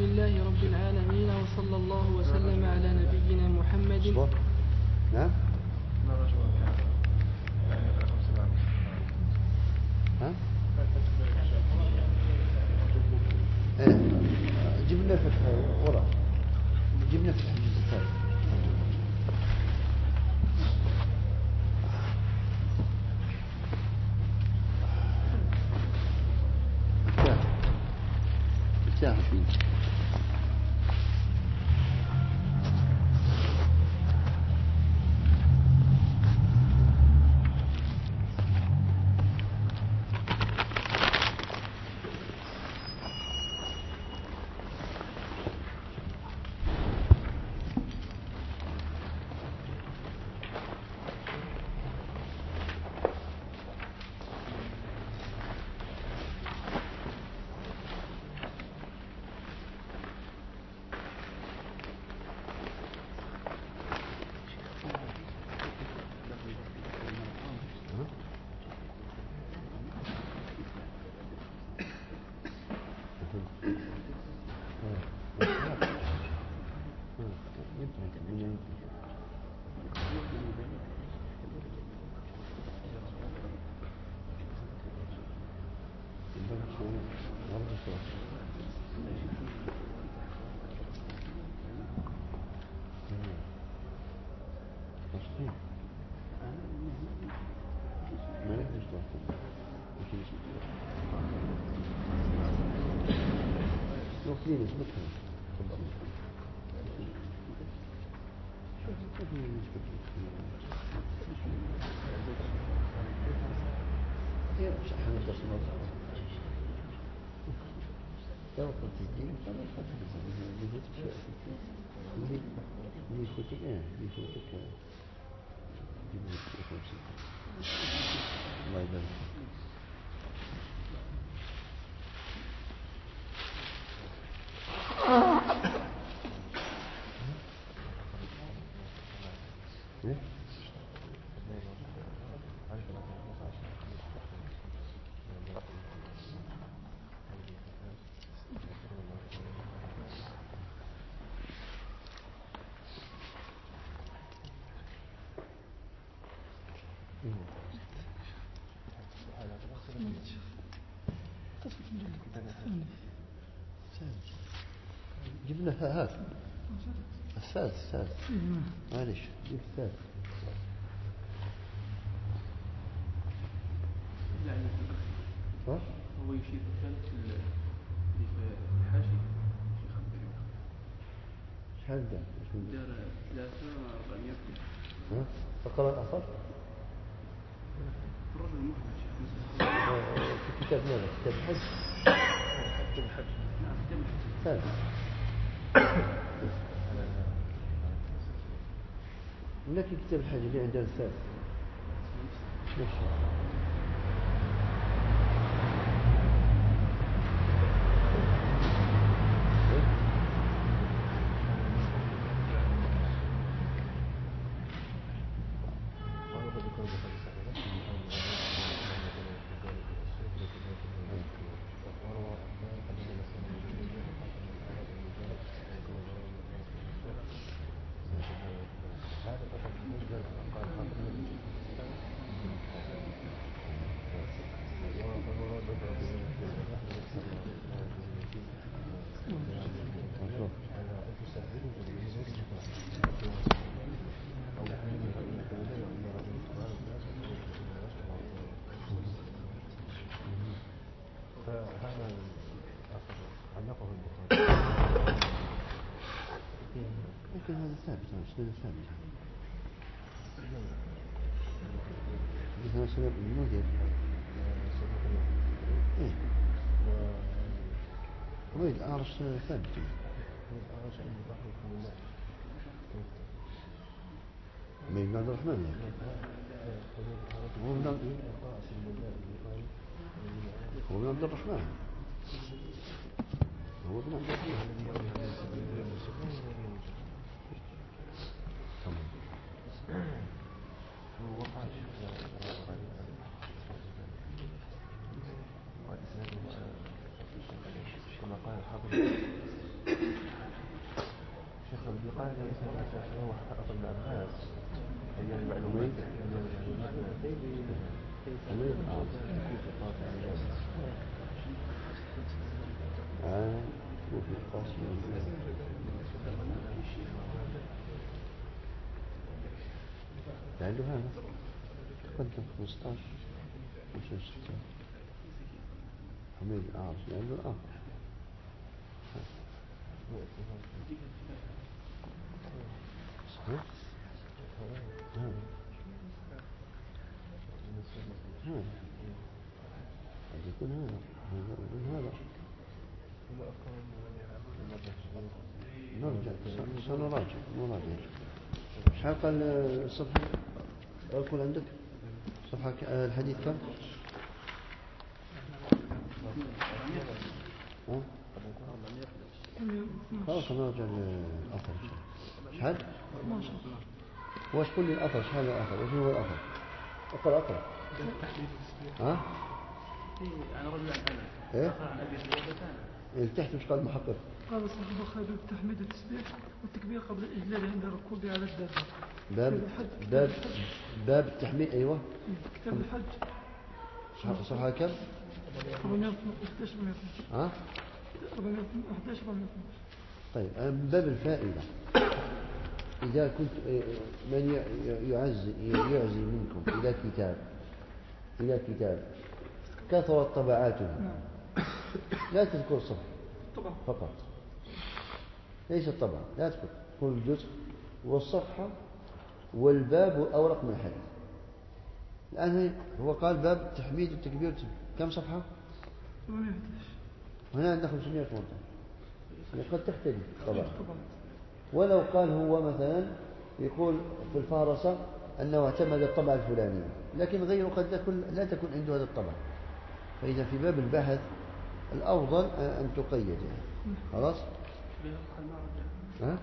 لله رب العالمين وصلى الله وسلم على نبينا محمد. نعم. جبنا فتح وراء، جبنا فتح الزكاة. بتاع فيه جبنا هات الثالث معلش جيب الثالث. هو يشير الثالث اللي في الحاشي شحال دار؟ دار 3400. فقرة الأصل الرجل المحمد في كتاب ماذا؟ كتاب الحج؟ كتاب الحج. نعم كتاب الحج. ثالث. لكن كتاب الحج اللي عندنا الثالث نفسه. لكن هذا ثابت، هذا ثابت. هذا سبب المدير. إيه. ويد أعرش ثابت. من عبد الرحمن يعني. هو من عبد الرحمن. هو من عبد الرحمن. حميد وفي القاسم لعله هذا تقدم 15 65 حميد الأعرج لعله الآخر صحيح هذا قد يكون هذا نرجع سنراجع ايش قال الصفحة أقول عندك صفحة الحديث كم خلاص نرجع للأثر شحال واش قل لي الأثر شحال الأثر وش هو الأثر أقرأ ها أنا رجل عن إيه عن أبي هريرة تحت مش قال المحقق قال صاحب البخاري بالتحميد والتسبيح والتكبير قبل الإجلال عند ركوبه على الدابة. باب التحميد أيوة كتاب الحج صفحة كم 411 ها 411 طيب من باب الفائدة إذا كنت من يعزي منكم إلى كتاب كثرت طبعاته لا تذكر صفحة فقط ليس الطبعة لا تذكر كل جزء والصفحة والباب أو رقم الحديث. الآن هو قال باب التحميد والتكبير كم صفحة 411 هنا عندنا 518 يعني قد تختلف طبعا ولو قال هو مثلا يقول في الفهرسة أنه اعتمد الطبعة الفلانية لكن غيره قد لا تكون عنده هذا الطبع. فإذا في باب البحث الأفضل أن تقيد يعني خلاص ها؟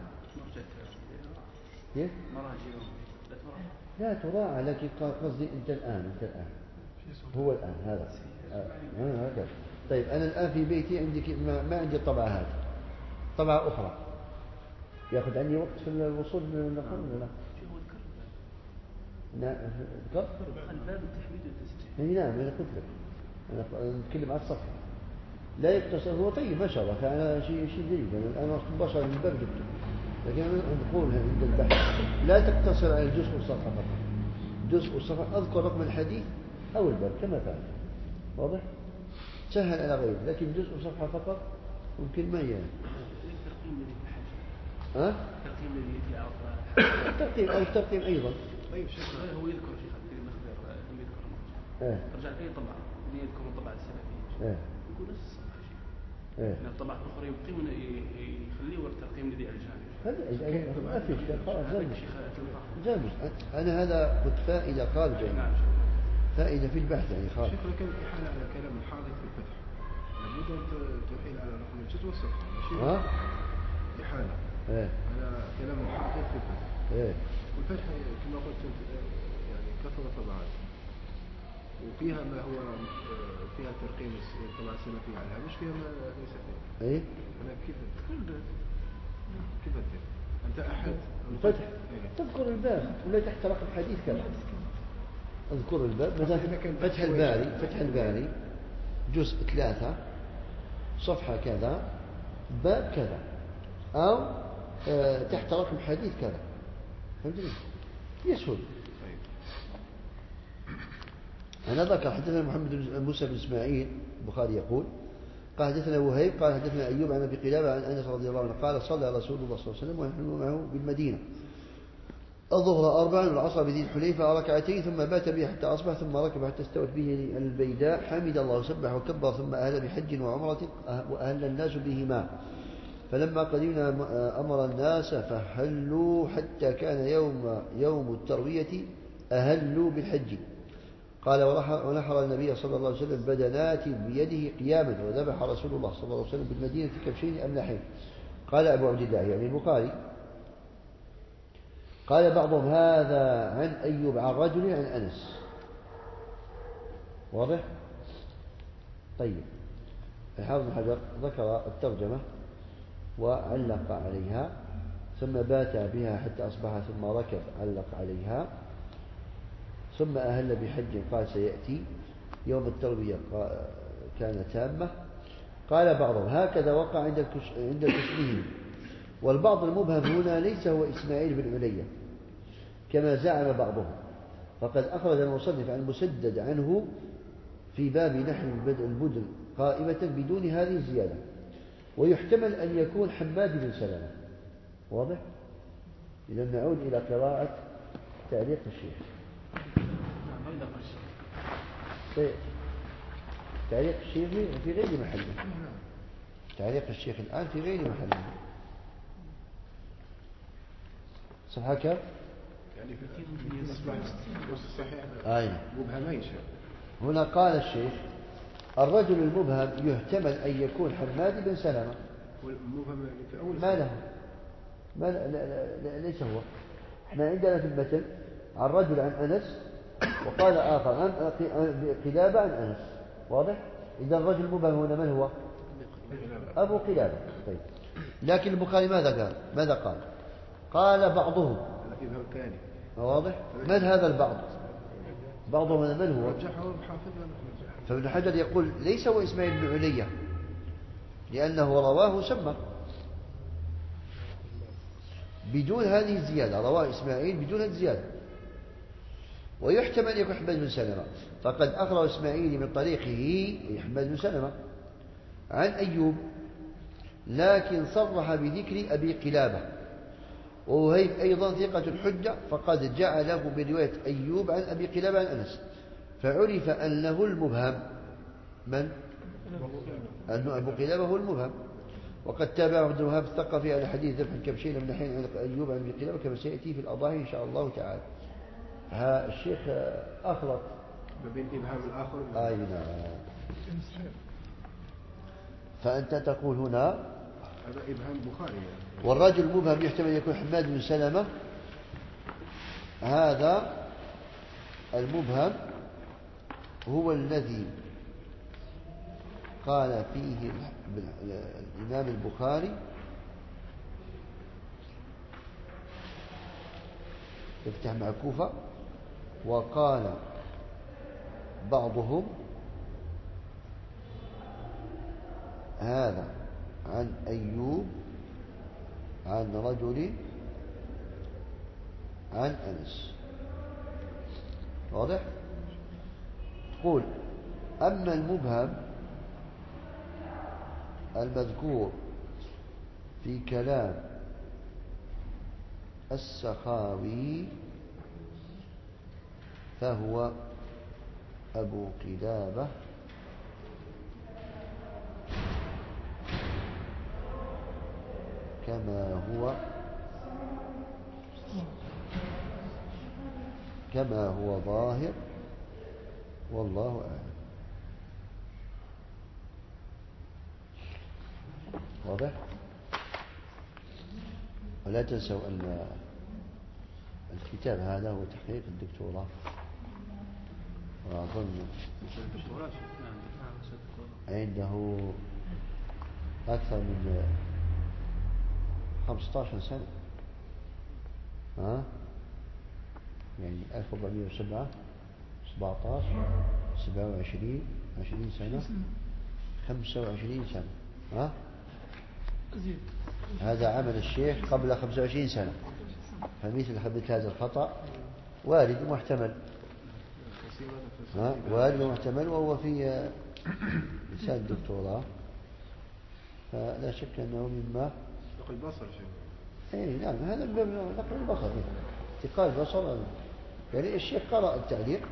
كيف؟ لا تراعى لكن قصدي أنت الآن هو الآن هذا هكذا. طيب أنا الآن في بيتي عندي ما عندي الطبعة هذه طبعة أخرى يأخذ عني وقت في الوصول من النقل ولا لا؟ ذكر؟ الباب التحميد والتسبيح نعم أنا قلت لك أنا نتكلم عن الصفحة لا يقتصر هو طيب ما شاء الله فأنا شيء جيد أنا بشر من باب جبته لكن أنا نقول عند البحث لا تقتصر على الجزء والصفحة فقط جزء والصفحة أذكر رقم الحديث أو الباب كما فعل واضح؟ سهل على غيره لكن جزء وصفحة فقط ممكن ما يعني ها؟ الترقيم الذي يأتي على الترقيم أو الترقيم أيضا طيب شيخ هو يذكر شيخ المخبر لم يذكر رجع فيه طبعا يذكر الطبعة السلفية يقول نفس الصفحة شيء من الطبعة الأخرى يبقي يخليه والترقيم الذي على الجانب هذا ما في شيء خلاص جامد أنا هذا قلت فائدة خارجة فائدة في البحث يعني خارج شيخ كان إحالة على كلام الحاضر في الفتح لابد أن تحيل على رقم الجزء والصفحة إحالة على كلام الحاضر في الفتح والفتح كما قلت يعني كثر طبعات وفيها ما هو فيها ترقيم الطبعة السلفية عليها مش فيها ما ليس فيها أنا كيف أنت أحد الفتح تذكر الباب ولا تحت رقم حديث كذا اذكر الباب مثلا فتح الباري جزء 3 صفحة كذا باب كذا أو تحت رقم حديث كذا فهمتني يسهل. أنا ذكر حدثنا محمد موسى بن إسماعيل البخاري يقول قال حدثنا وهيب قال حدثنا أيوب عن أبي قلابة عن أنس رضي الله عنه قال صلى رسول الله صلى الله عليه وسلم ونحن معه بالمدينة الظهر 4 والعصر بذي الحليفة ركعتين ثم بات به حتى أصبح ثم ركب حتى استوت به البيداء حمد الله وسبح وكبر ثم أهل بحج وعمرة وأهل الناس بهما فلما قدمنا أمر الناس فحلوا حتى كان يوم التروية أهلوا بالحج قال ونحر النبي صلى الله عليه وسلم بدنات بيده قياما وذبح رسول الله صلى الله عليه وسلم بالمدينة كبشين أملحين. قال أبو عبد الله يعني البخاري قال بعضهم هذا عن أيوب عن رجل عن أنس واضح؟ طيب الحافظ بن حجر ذكر الترجمة وعلق عليها ثم بات بها حتى أصبح ثم ركب علق عليها ثم أهل بحج قال سيأتي يوم التربية كان تامة. قال بعضهم هكذا وقع عند التشبيه، والبعض المبهم هنا ليس هو إسماعيل بن علية كما زعم بعضهم، فقد أخرج المصنف عن مسدد عنه في باب نحل البدن قائمة بدون هذه الزيادة، ويحتمل أن يكون حماد بن سلمة. واضح؟ إذا نعود إلى قراءة تعليق الشيخ. طيب. تعليق الشيخ في غير محله. تعليق الشيخ الآن في غير محله. صفحة كم؟ يعني في الصحيح مبهمين شيخ. هنا قال الشيخ الرجل المبهم يحتمل أن يكون حماد بن سلمة. والمبهم في أول ما له؟ ما لا ليس هو. احنا عندنا في المتن عن رجل عن أنس، وقال آخر عن قلابة عن أنس. واضح؟ إذا الرجل المبهم هنا من هو؟ أبو قلابة. طيب. لكن البخاري ماذا قال؟ قال بعضهم. واضح؟ من هذا البعض؟ بعضهم من هو؟ فابن حجر يقول ليس هو إسماعيل بن علية لأنه رواه سمى بدون هذه الزيادة، رواه إسماعيل بدون هذه الزيادة. ويحتمل يكون حماد بن سلمة، فقد أخرج إسماعيل من طريقه حماد بن سلمة عن أيوب، لكن صرح بذكر أبي قلابة، ووهيب أيضا ثقة الحجة، فقد جعله برواية أيوب عن أبي قلابة عن أنس، فعرف أنه المبهم. من؟ أنه أبو قلابة هو المبهم. وقد تابعه ابن وهب الثقفي على حديث ذبح الكبشين من حين عن أيوب عن أبي قلابة كما سيأتي في الأضاحي إن شاء الله تعالى. الشيخ أخلط ما بين إبهام الآخر. أي نعم. فأنت تقول هنا هذا إبهام بخاري. والرجل المبهم يحتمل أن يكون حماد بن سلمة. هذا المبهم هو الذي قال فيه الإمام البخاري يفتح مع كوفة، وقال بعضهم هذا عن أيوب عن رجل عن أنس. واضح؟ تقول أما المبهم المذكور في كلام السخاوي فهو أبو قلابة كما هو ظاهر، والله أعلم. واضح؟ ولا تنسوا أن الكتاب هذا هو تحقيق الدكتوراه، وأظن عنده أكثر من 15 سنة، يعني 1407 17 27 20 سنة 25 سنة. هذا عمل الشيخ قبل 25 سنة، فمثل هذا الخطأ وارد ومحتمل. وارد ومحتمل، وهو في لسان الدكتوراه، فلا شك أنه مما نقل البصر شيء. اي نعم، هذا من باب نقل البصر، انتقال البصر. يعني الشيخ قرأ التعليق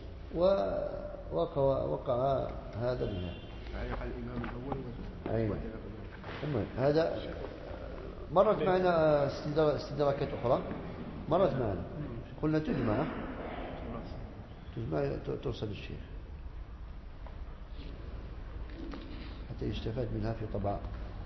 ووقع هذا منها. تعليق على الإمام الأول. هذا مرت معنا استدراكات أخرى، مرت معنا، قلنا تجمع توصل الشيخ حتى يستفاد منها في طبعة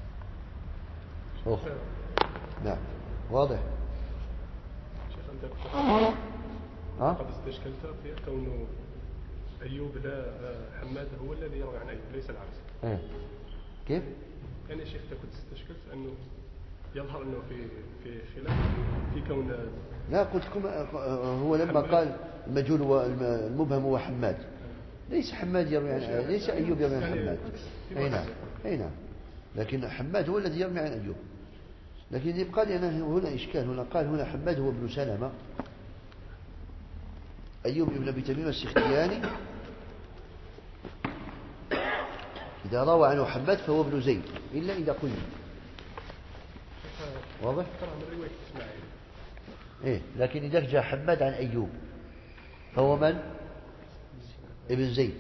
أخرى. نعم، واضح. شيخ أنت قد استشكلت في كونه أيوب لا حماد هو الذي يروي عن أيوب ليس العكس. كيف؟ يعني يا شيخ كنت استشكلت أنه يظهر أنه في خلاف في كون. لا قلت لكم هو لما قال المجهول والمبهم هو حماد، ليس حماد يروي عن ليس أيوب يروي عن حماد. أي نعم لكن حماد هو الذي يروي عن أيوب. لكن يبقى لنا هنا إشكال. هنا قال هنا حماد هو ابن سلمة، أيوب ابن أبي تميم السختياني إذا روى عنه حماد فهو ابن زيد إلا إذا قيل. واضح؟ إيه لكن إذا جاء حماد عن أيوب فهو من؟ ابن زيد.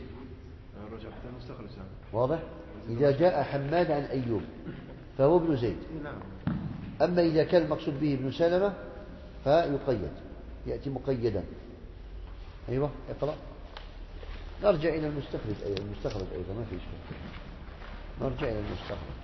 واضح؟ إذا جاء حماد عن أيوب فهو ابن زيد. أما إذا كان المقصود به ابن سلمة فيقيد، يأتي مقيدا. أيوة اقرأ. نرجع إلى المستخرج أيضا ما في إشكال. نرجع إلى المستخرج.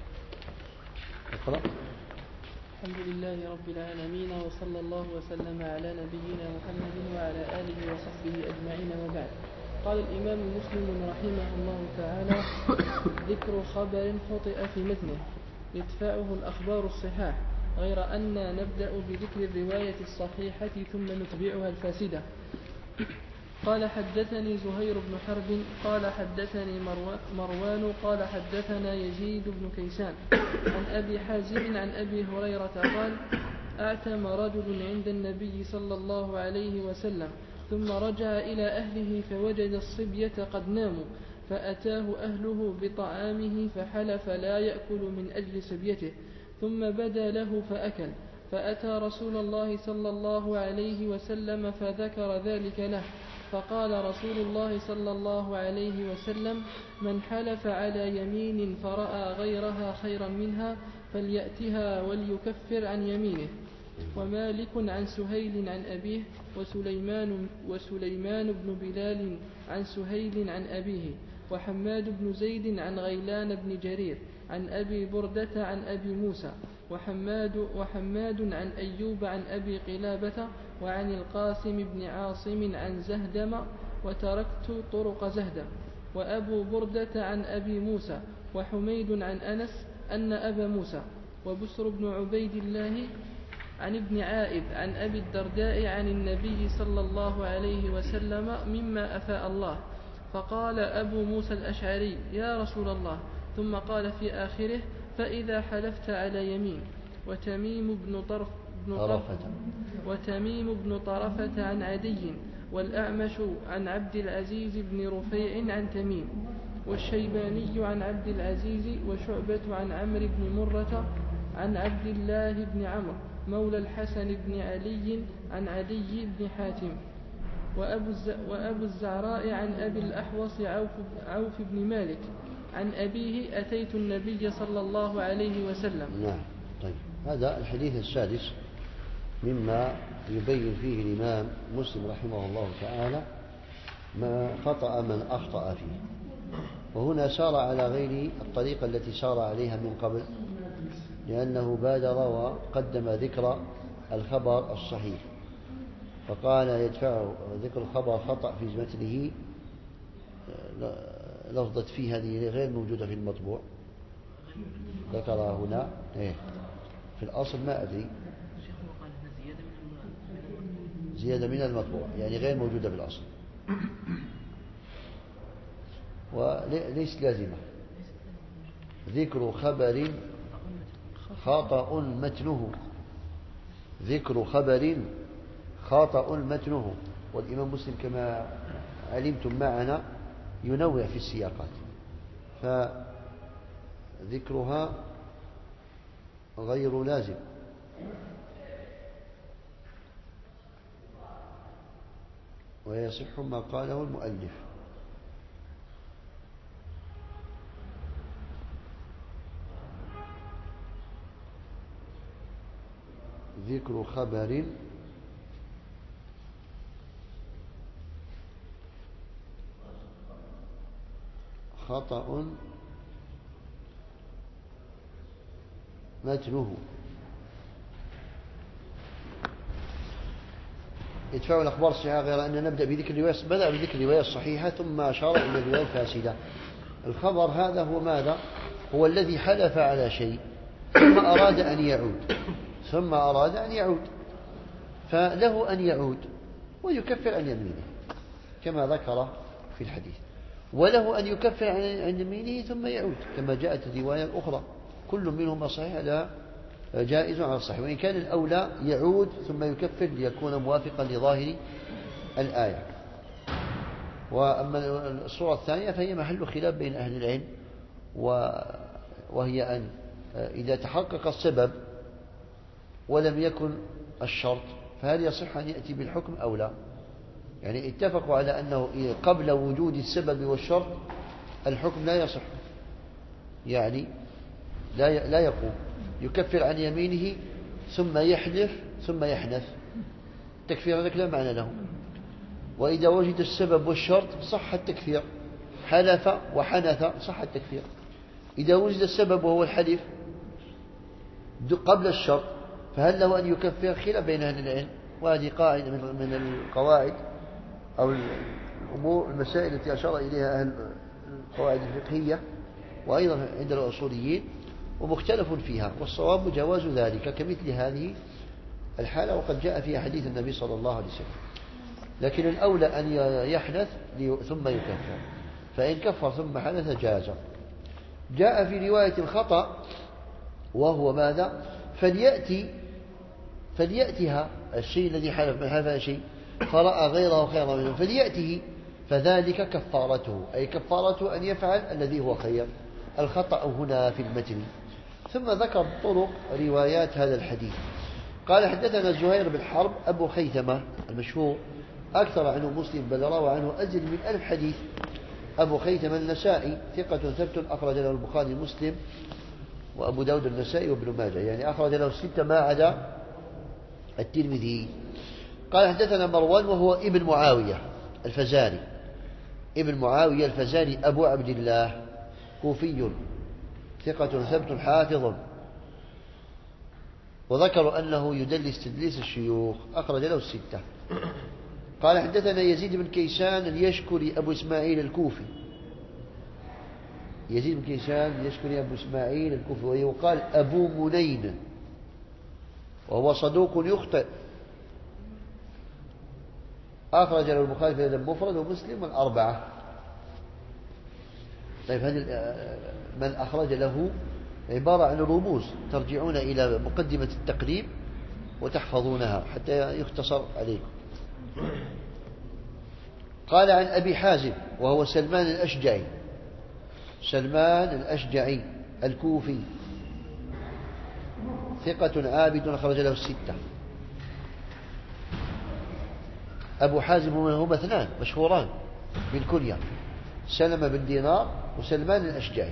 اقرأ. الحمد لله رب العالمين وصلى الله وسلم على نبينا محمد وعلى آله وصحبه أجمعين وبعد. قال الإمام مسلم رحمه الله تعالى: ذكر خبر خطئ في متنه يدفعه الأخبار الصحاح، غير أن نبدأ بذكر الرواية الصحيحة ثم نتبعها الفاسدة. قال حدثني زهير بن حرب قال حدثني مروان قال حدثنا يزيد بن كيسان عن أبي حازم عن أبي هريرة قال: أعتم رجل عند النبي صلى الله عليه وسلم ثم رجع إلى أهله فوجد الصبية قد ناموا، فأتاه أهله بطعامه فحلف لا يأكل من أجل صبيته، ثم بدا له فأكل، فأتى رسول الله صلى الله عليه وسلم فذكر ذلك له، فقال رسول الله صلى الله عليه وسلم: من حلف على يمين فرأى غيرها خيرا منها فليأتها وليكفر عن يمينه. ومالك عن سهيل عن أبيه وسليمان بن بلال عن سهيل عن أبيه وحماد بن زيد عن غيلان بن جرير عن أبي بردة عن أبي موسى وحماد عن أيوب عن أبي قلابة وعن القاسم بن عاصم عن زهدم وتركت طرق زهدم. وأبو بردة عن أبي موسى وحميد عن أنس أن أبا موسى وبسر بن عبيد الله عن ابن عائذ عن أبي الدرداء عن النبي صلى الله عليه وسلم مما أفاء الله. فقال أبو موسى الأشعري: يا رسول الله، ثم قال في آخره: فإذا حلفت على يمين. وتميم بن طرفة عن عدي والأعمش عن عبد العزيز بن رفيع عن تميم والشيباني عن عبد العزيز وشعبة عن عمرو بن مرة عن عبد الله بن عمرو مولى الحسن بن علي عن علي بن حاتم. وأبو الزعراء عن أبي الأحوص عوف بن مالك عن أبيه: أتيت النبي صلى الله عليه وسلم. نعم. طيب هذا الحديث السادس مما يبين فيه الإمام مسلم رحمه الله تعالى ما خطأ من أخطأ فيه، وهنا سار على غير الطريقة التي سار عليها من قبل، لأنه بادر وقدم ذكر الخبر الصحيح، فقال يدفع ذكر الخبر خطأ في متنه لفظة فيه هذه غير موجودة في المطبوع، ذكرها هنا في الأصل ما أدري، زيادة من المطبوع يعني غير موجودة في الأصل وليس لازمة. ذكر خبر خطأ متنه، ذكر خبر خطأ متنه. والإمام مسلم كما علمتم معنا ينوع في السياقات، فذكرها غير لازم. ويصح ما قاله المؤلف. ذكر خبر خطأ متنه. يدفع الأخبار الصحيحة، غير أن نبدأ بذكر الرواية، بدأ بذكر الرواية الصحيحة ثم أشار إلى الرواية الفاسدة. الخبر هذا هو ماذا؟ هو الذي حلف على شيء ثم أراد أن يعود فله أن يعود ويكفر عن يمينه كما ذكر في الحديث، وله أن يكفر عن يمينه ثم يعود كما جاءت الرواية الأخرى، كل منهما صحيح لا جائز على الصحيح، وإن كان الأولى يعود ثم يكفر ليكون موافقا لظاهر الآية. وأما الصورة الثانية فهي محل خلاف بين أهل العلم، وهي أن إذا تحقق السبب ولم يكن الشرط فهل يصح أن يأتي بالحكم أو لا؟ يعني اتفقوا على أنه قبل وجود السبب والشرط الحكم لا يصح، يعني لا يقوم، يكفر عن يمينه ثم يحلف ثم يحنث، التكفير هذا لا معنى له. وإذا وجد السبب والشرط صح التكفير، حلف وحنث صح التكفير. إذا وجد السبب وهو الحلف قبل الشرط فهل له أن يكفر؟ خلاف بين أهل العلم، وهذه قاعدة من القواعد أو الأمور المسائل التي أشار إليها أهل القواعد الفقهية وأيضا عند الأصوليين، ومختلف فيها، والصواب جواز ذلك كمثل هذه الحالة، وقد جاء فيها حديث النبي صلى الله عليه وسلم. لكن الأولى أن يحنث ثم يكفر، فإن كفر ثم حنث جاز. جاء في رواية الخطأ وهو ماذا؟ فليأتها الشيء الذي حلف من حلف شيء فرأى غيره خيرا منه فليأته، فذلك كفارته، أي كفارته أن يفعل الذي هو خير. الخطأ هنا في المتن. ثم ذكر طرق روايات هذا الحديث. قال حدثنا زهير بن حرب أبو خيثمة المشهور، أكثر عنه مسلم بل روى عنه أزيد من 1000 حديث. أبو خيثمة النسائي ثقة ثبت، أخرج له البخاري مسلم وأبو داود النسائي وابن ماجه، يعني أخرج له 6 ما عدا الترمذي. قال حدثنا مروان وهو ابن معاوية الفزاري، ابن معاوية الفزاري أبو عبد الله، كوفي ثقة ثبت حافظ، وذكروا أنه يدلس تدليس الشيوخ، أخرج له 6. قال حدثنا يزيد بن كيسان اليشكري أبو إسماعيل الكوفي، يزيد بن كيسان اليشكري أبو إسماعيل الكوفي، ويقال أبو منين، وهو صدوق يخطئ، أخرج له البخاري في الأدب المفرد ومسلم والأربعة. طيب هذا من أخرج له عبارة عن رموز ترجعون إلى مقدمة التقريب وتحفظونها حتى يختصر عليكم. قال عن أبي حازم وهو سلمان الأشجعي، سلمان الأشجعي الكوفي ثقة عابد، أخرج له 6. أبو حازم هما 2 مشهوران بالكنية، سلمة بن دينار وسلمان الأشجعي،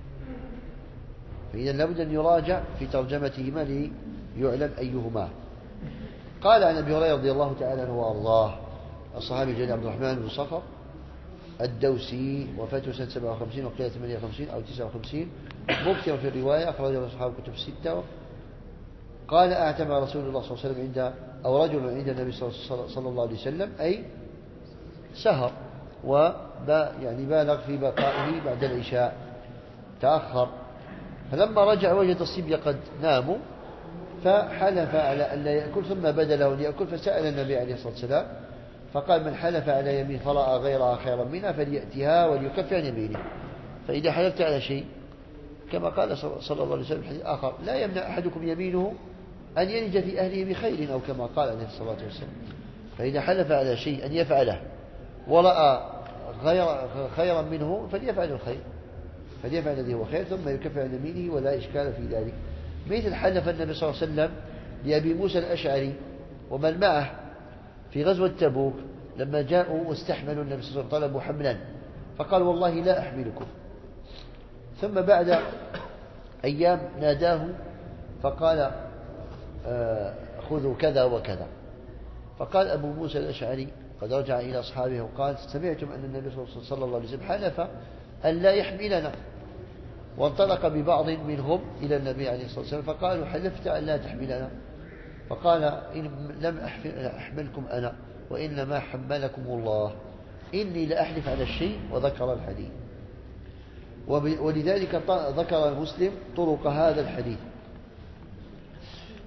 فإذا لابد أن يراجع في ترجمتهما ليعلم أيهما. قال عن أبي هريرة رضي الله تعالى عنه وأرضاه، الصحابي الجليل عبد الرحمن بن صخر الدوسي، وفاته سنة 57 وقيل 58 أو 59، مكثر في الرواية، أخرجه أصحاب كتب 6. قال اعتمى رسول الله صلى الله عليه وسلم أو رجل عند النبي صلى الله عليه وسلم، أي سهر يعني بالغ في بقائه بعد العشاء، تأخر، فلما رجع وجد الصبي قد ناموا، فحلف على أن لا يأكل، ثم بدا له أن يأكل، فسأل النبي عليه الصلاة والسلام فقال من حلف على يمين فرأى غيرها خيرا منها فليأتها وليكفر عن يمينه. فإذا حلفت على شيء كما قال صلى الله عليه وسلم في حديث آخر لا يمنع أحدكم يمينه أن يلج في أهله بخير، أو كما قال عليه الصلاة والسلام. فإذا حلف على شيء أن يفعله ورأى خيرا منه فليفعل الخير، فليفعل الذي هو خير ثم يكفر عن يمينه ولا إشكال في ذلك. مثل حلف النبي صلى الله عليه وسلم لأبي موسى الأشعري ومن معه في غزوة تبوك لما جاءوا واستحملوا النبي صلى الله عليه وسلم طلبوا حملا، فقال والله لا أحملكم، ثم بعد أيام ناداه فقال خذوا كذا وكذا، فقال أبو موسى الأشعري قد رجع إلى أصحابه وقال سمعتم أن النبي صلى الله عليه وسلم حلف أن لا يحملنا، وانطلق ببعض منهم إلى النبي عليه الصلاة والسلام فقالوا حلفت أن لا تحملنا، فقال إن لم أحملكم أنا وإنما حملكم الله، إني لأحلف على الشيء، وذكر الحديث. ولذلك ذكر مسلم طرق هذا الحديث.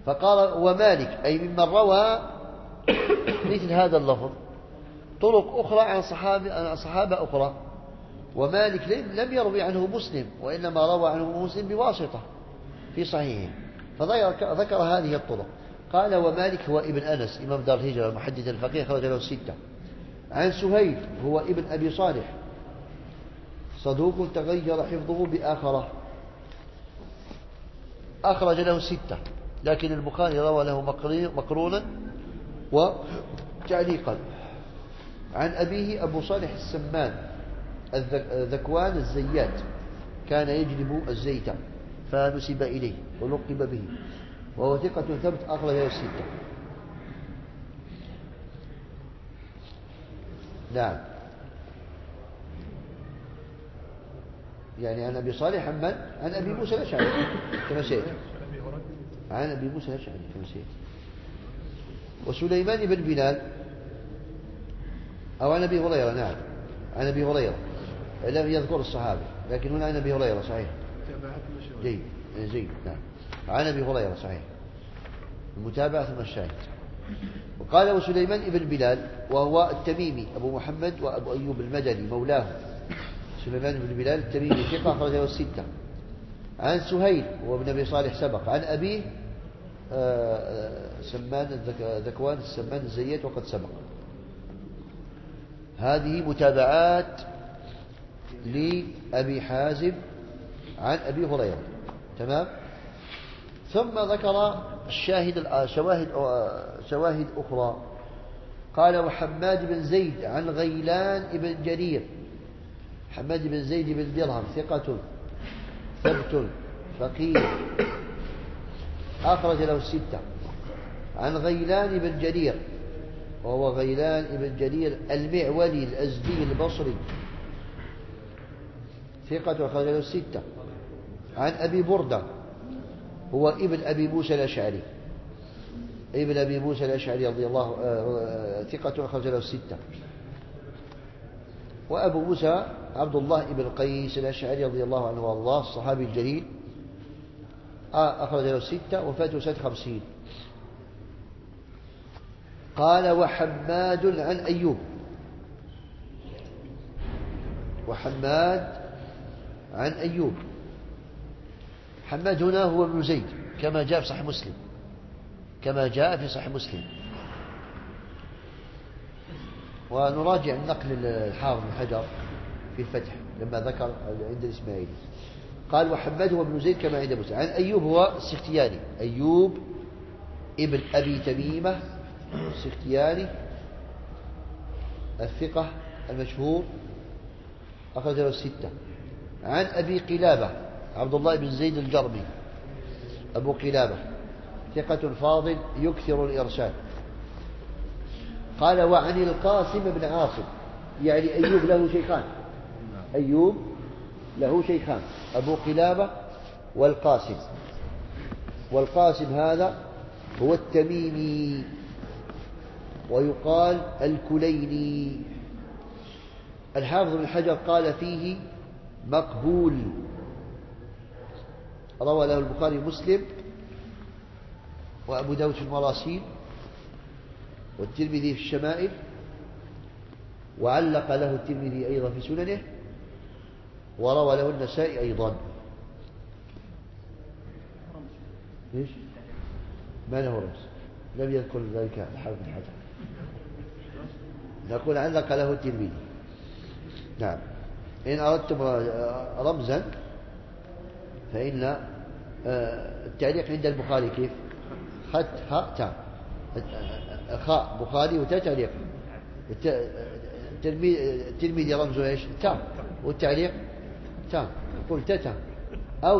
فقال ومالك أي ممن روى مثل هذا اللفظ طرق أخرى عن صحابة أخرى. ومالك لم يروي عنه مسلم، وإنما روى عنه مسلم بواسطة في صحيحه، فذكر هذه الطرق. قال ومالك هو ابن أنس إمام دار الهجرة المحدث الفقيه خرج له 6. عن سهيل هو ابن أبي صالح صدوق تغير حفظه بآخره أخرج له 6، لكن البخاري روى له مقرونا وتعليقا. عن أبيه أبو صالح السمان ذكوان الزيات كان يجلب الزيت فنسب إليه ولقب به، وهو ثقة ثبت أخرج له 6. نعم. يعني عن أبي صالح عن أبي موسى الأشعري كما سيأتي، عن أبي موسى الأشعري كما سيأتي. وسليمان بن بلال أو عن أبي هريرة. نعم عن أبي هريرة، لم يذكر الصحابي، لكن هنا عن أبي هريرة صحيح. زيد. نعم عن أبي هريرة صحيح، المتابعة ثم الشاهد. وقال وسليمان بن بلال وهو التميمي أبو محمد وأبو أيوب المدني مولاه. سليمان بن بلال التميمي ثقة أخرجه 6. عن سهيل وابن أبي صالح سبق. عن أبيه سمان ذكوان السمان الزيات وقد سبق. هذه متابعات لأبي حازم عن أبي هريرة. تمام. ثم ذكر شواهد أخرى. قال وحماد بن زيد عن غيلان بن جرير. حماد بن زيد بن درهم ثقة ثبت فقيه أخرج له 6. عن غيلان بن جرير وهو غيلان بن جرير المعولي الأزدي البصري ثقة أخرج له 6. عن أبي بردة هو ابن أبي موسى الأشعري رضي الله ثقة أخرج له 6. وأبو موسى عبد الله بن قيس الأشعري رضي الله عنه والله الصحابي الجليل أخرج له 6 وفاته سنة 50. قال وحماد عن أيوب. وحماد عن أيوب. حماد هنا هو ابن زيد كما جاء في صحيح مسلم، ونراجع النقل الحافظ بن حجر في الفتح لما ذكر عند الإسماعيلي. قال وحماد هو ابن زيد كما عند مسلم. عن أيوب هو السختياني أيوب ابن أبي تميمة السختياني الثقة المشهور أخرج له 6. عن أبي قلابة عبد الله بن زيد الجرمي أبو قلابة ثقة فاضل يكثر الإرسال. قال وعن القاسم بن عاصم. يعني أيوب له شيخان أبو قلابة والقاسم هذا هو التميمي ويقال الكليني. الحافظ بن حجر قال فيه مقبول، روى له البخاري مسلم وأبو داود في المراسيل والترمذي في الشمائل، وعلق له الترمذي أيضا في سننه، وروى له النسائي أيضا. إيش؟ ما له رمز، لم يذكر ذلك الحافظ بن حجر، نقول علق له الترمذي. نعم. إن أردتم رمزا فإن التعليق عند البخاري كيف؟ خط هاء تاء، خاء بخاري وتاء تعليق. الترمذي رمزه ايش؟ تاء، والتعليق تاء، قل تاء أو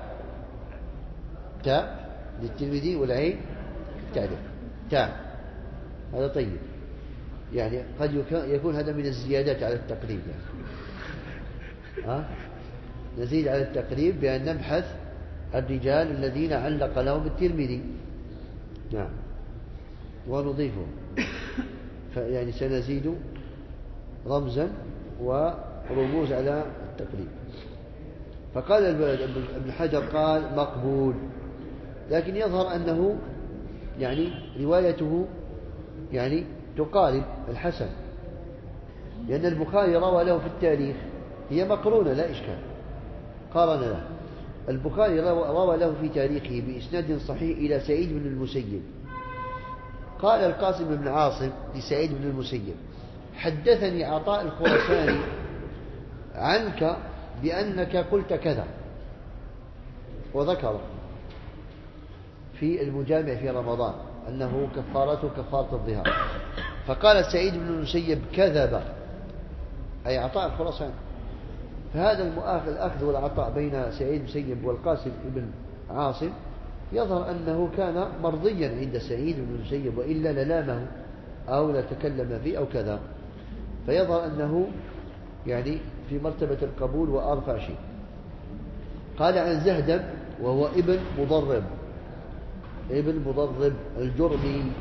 تاء للترمذي والعين تعليق تاء. هذا طيب، يعني قد يكون هذا من الزيادات على التقريب، يعني نزيد على التقريب بأن نبحث الرجال الذين علق لهم الترمذي. نعم. ونضيفه، يعني سنزيد رمزا ورموز على التقريب. فقال ابن حجر قال مقبول، لكن يظهر أنه يعني روايته يعني تقارب الحسن، لأن البخاري روى له في التاريخ، هي مقرونة لا إشكال، قارن له. البخاري روى له في تاريخه بإسناد صحيح إلى سعيد بن المسيب. قال القاسم بن عاصم لسعيد بن المسيب: حدثني عطاء الخراساني عنك بأنك قلت كذا، وذكر في المجامع في رمضان أنه كفارته كفارة الظهار. فقال سعيد بن المسيب: كذب، أي عطاء الخراساني. فهذا الأخذ والعطاء بين سعيد بن المسيب والقاسم بن عاصم يظهر أنه كان مرضيا عند سعيد بن المسيب، وإلا للامه أو لتكلم فيه أو كذا. فيظهر أنه يعني في مرتبة القبول وأرفع شيء. قال عن زهدم وهو ابن مضرب الجرمي،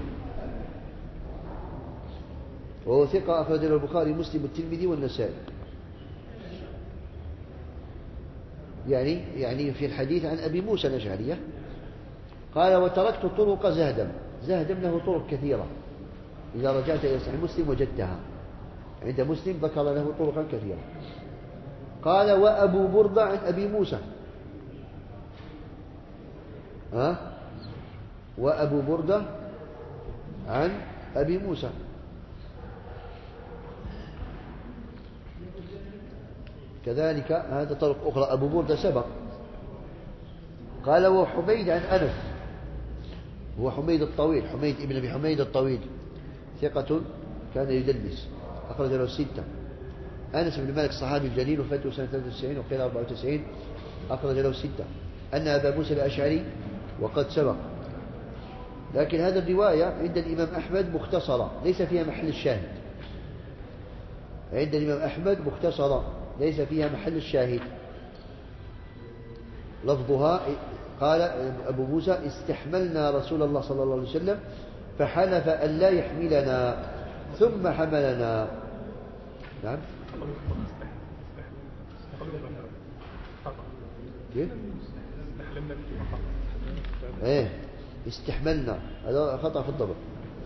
وهو ثقة أخرج له البخاري مسلم والترمذي والنسائي. يعني في الحديث عن أبي موسى الأشعري. قال: وتركت طرق زهدم له طرق كثيرة، إذا رجعت إلى صحيح مسلم وجدتها، عند مسلم ذكر له طرقا كثيرة. قال: وأبو بردة عن أبي موسى، وأبو بردة عن أبي موسى. كذلك هذا طرق أخرى، أبو بردة سبق. قال: وحميد عن أنس، هو حميد الطويل، حميد ابن أبي حميد الطويل، ثقة كان يدلس، أخرج له 6. أنس بن مالك صحابي الجليل، وفاته سنة 93 وقيل 94، أخرج له 6. أن أبا موسى الأشعري وقد سبق. لكن هذه الرواية عند الإمام أحمد مختصرة ليس فيها محل الشاهد، عند الإمام أحمد مختصرة ليس فيها محل الشاهد. لفظها: قال أبو موسى: استحملنا رسول الله صلى الله عليه وسلم فحلف أن لا يحملنا ثم حملنا. نعم. كيف؟ ايه استحملنا، هذا خطأ في الضبط.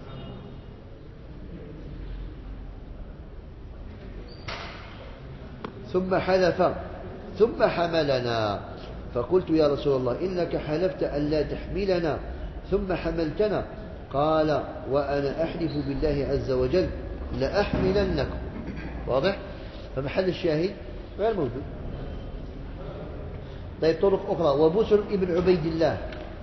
ثم حلف ثم حملنا، فقلت: يا رسول الله إنك حلفت أن لا تحملنا ثم حملتنا. قال: وأنا أحلف بالله عز وجل لأحملنكم. واضح؟ فمحل الشاهد غير موجود. طيب، طرق أخرى. وبسر ابن عبيد الله،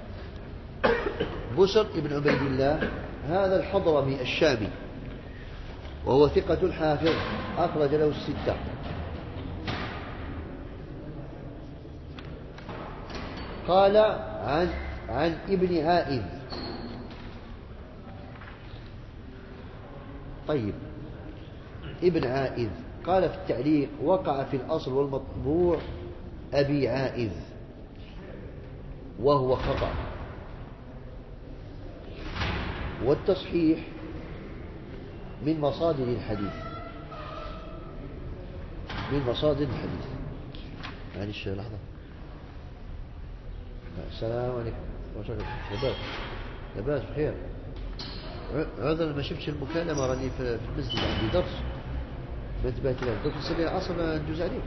بسر ابن عبيد الله هذا الحضرمي الشامي، وهو ثقة حافظ، أخرج له 6. قال عن ابن عائذ. طيب، ابن عائذ قال في التعليق: وقع في الأصل والمطبوع أبي عائذ، وهو خطأ. والتصحيح من مصادر الحديث، معلش لحظة. السلام عليكم. لباس بخير. عذرا ما شفتش المكالمة، راني في المسجد عندي درس، ما انتبهت له. قلت نصلي العصر ندوز عليك.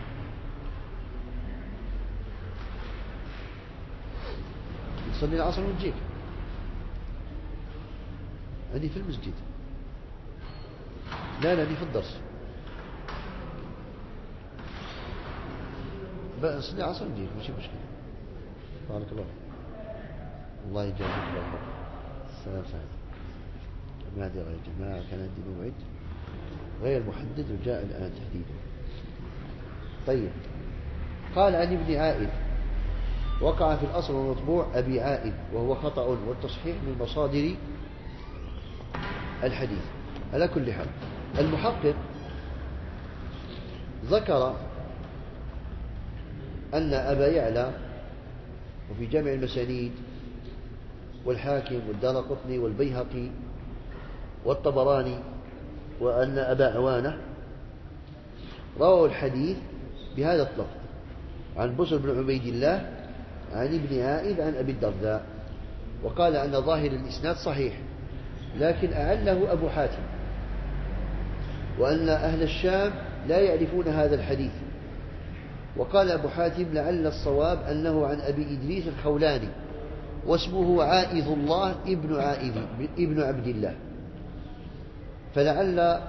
نصلي العصر ونجيك، أني في المسجد. لا أني في الدرس. نصلي العصر ونجيك، ماشي مشكلة. بارك الله، الله يجازيك الله. السلام عليكم. معذرة يا جماعة، كان عندي موعد غير محدد وجاء الآن تحديدا. طيب، قال عن ابن عائذ: وقع في الأصل والمطبوع أبي عائذ، وهو خطأ، والتصحيح من مصادر الحديث. على كل حال، المحقق ذكر أن أبا يعلى، وفي جامع المسانيد والحاكم والدارقطني والبيهقي والطبراني، وأن أبا عوانة رووا الحديث بهذا اللفظ عن بسر بن عبيد الله عن ابن عائذ عن أبي الدرداء، وقال أن ظاهر الإسناد صحيح، لكن أعله أبو حاتم، وأن أهل الشام لا يعرفون هذا الحديث. وقال أبو حاتم لعل الصواب أنه عن أبي إدريس الخولاني، واسمه عائذ الله ابن عائذ ابن عبد الله، فلعل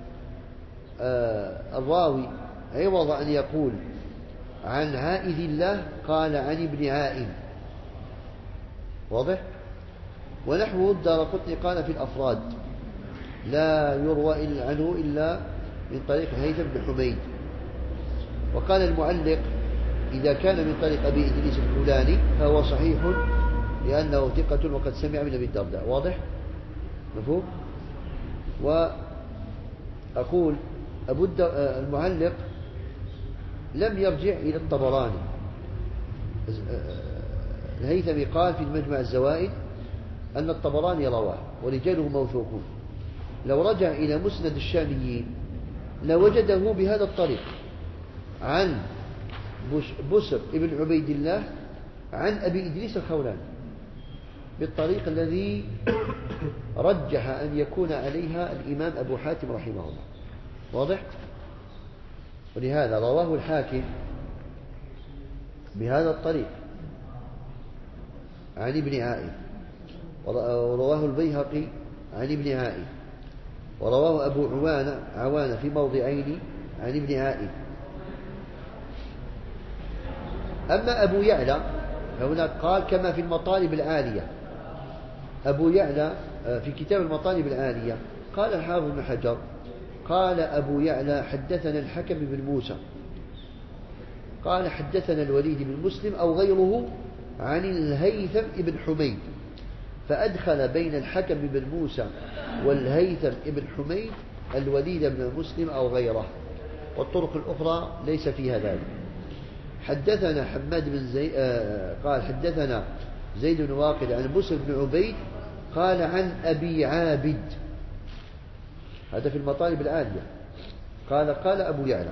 الراوي عوض أن يقول عن عائذ الله قال عن ابن عائذ، واضح؟ ونحوه الدارقطني قال في الأفراد لا يروى عنه إلا من طريق هيثم بن حميد. وقال المعلق إذا كان من طريق أبي إدريس الخولاني فهو صحيح لأنه ثقة وقد سمع من أبي الدرداء. واضح؟ مفهوم؟ وأقول المعلق لم يرجع إلى الطبراني. الهيثمي قال في مجمع الزوائد أن الطبراني رواه ورجاله موثوقون. لو رجع إلى مسند الشاميين لوجده بهذا الطريق عن بسر ابن عبيد الله عن أبي إدريس الخولاني، بالطريق الذي رجح أن يكون عليها الإمام أبو حاتم رحمه الله. واضح؟ ولهذا رواه الحاكم بهذا الطريق عن ابن عائذ، ورواه البيهقي عن ابن عائذ، ورواه أبو عوانة في موضعين عن ابن عائذ. أما أبو يعلى فهناك قال كما في المطالب العالية. أبو يعلى في كتاب المطالب العالية قال الحافظ بن حجر قال أبو يعلى حدثنا الحكم بن موسى قال حدثنا الوليد بن مسلم أو غيره عن الهيثم بن حميد، فأدخل بين الحكم بن موسى والهيثم بن حميد الوليد بن مسلم أو غيره، والطرق الأخرى ليس فيها ذلك. حدثنا حماد بن زيد قال حدثنا زيد بن واقد عن بسر بن عبيد قال عن أبي عابد، هذا في المطالب العالية. قال أبو يعلى.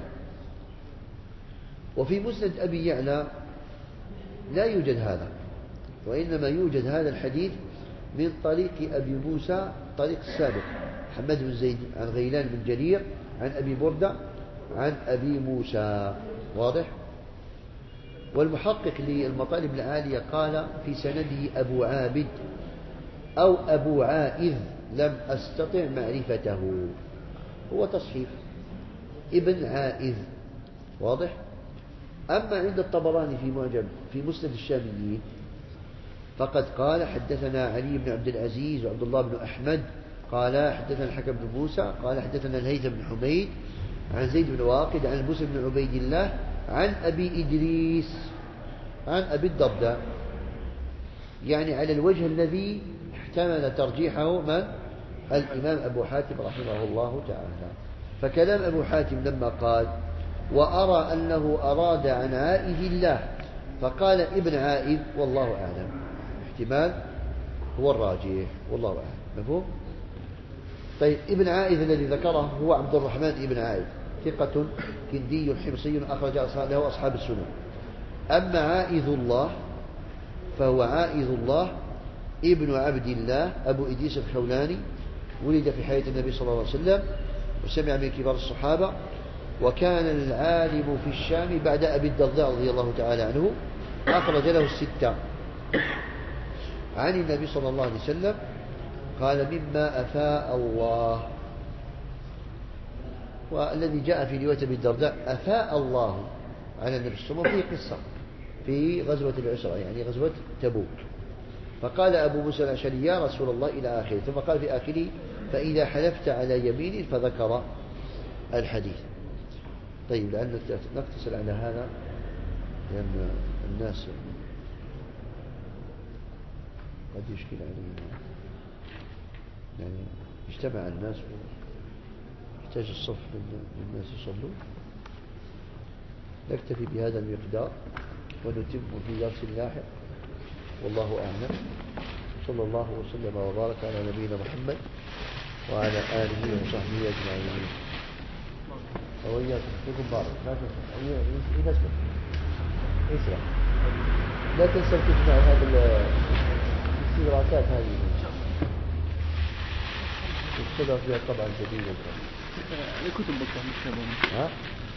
وفي مسند أبي يعلى لا يوجد هذا، وإنما يوجد هذا الحديث من طريق أبي موسى طريق السابق حماد بن زيد عن غيلان بن جرير عن أبي بردة عن أبي موسى. واضح؟ والمحقق للمطالب العالية قال في سنده أبو عابد أو أبو عائذ لم أستطع معرفته، هو تصحيف ابن عائذ. واضح؟ أما عند الطبراني في معجم في مسند الشاميين فقد قال حدثنا علي بن عبد العزيز وعبد الله بن أحمد قال حدثنا الحكم بن موسى قال حدثنا الهيثم بن حميد عن زيد بن واقد عن بسر بن عبيد الله عن أبي إدريس عن أبي الدرداء، يعني على الوجه الذي احتمل ترجيحه من الإمام أبو حاتم رحمه الله تعالى. فكلام أبو حاتم لما قال وأرى أنه أراد عن عائذ الله فقال ابن عائذ والله أعلم، احتمال هو الراجح والله أعلم. مفهوم؟ طيب ابن عائذ الذي ذكره هو عبد الرحمن ابن عائذ، ثقة كندي حمصي أخرج له أصحاب السنن. أما عائذ الله فهو عائذ الله ابن عبد الله أبو إدريس الخولاني، ولد في حياة النبي صلى الله عليه وسلم وسمع من كبار الصحابة، وكان العالم في الشام بعد أبي الدرداء رضي الله تعالى عنه، أخرج له الستة عن النبي صلى الله عليه وسلم. قال مما أفاء الله، والذي جاء في رواية أبي الدرداء أفاء الله على النبي صلى الله عليه وسلم في قصة في غزوة العسرة يعني غزوة تبوك. فقال أبو موسى الأشعري يا رسول الله إلى آخره، ثم قال في آخره فإذا حلفت على يمين فذكر الحديث. طيب لأن نقتصر على هذا لأن الناس قد يشكل عليهم، يعني اجتمع الناس ويحتاج الصف للناس يصلون. نكتفي بهذا المقدار ونتم في درس لاحق، والله أعلم. صلى الله وسلم وبارك على نبينا محمد وعلى آله وصحبه أجمعين. وإياكم فيكم بارك. لا تنسوا. إيه اسمه؟ اسمه لا تنسوا تجمعوا هذا الاستدراكات هذه تقدر فيها طبعا جديدة. كتب بكرة مكتبة.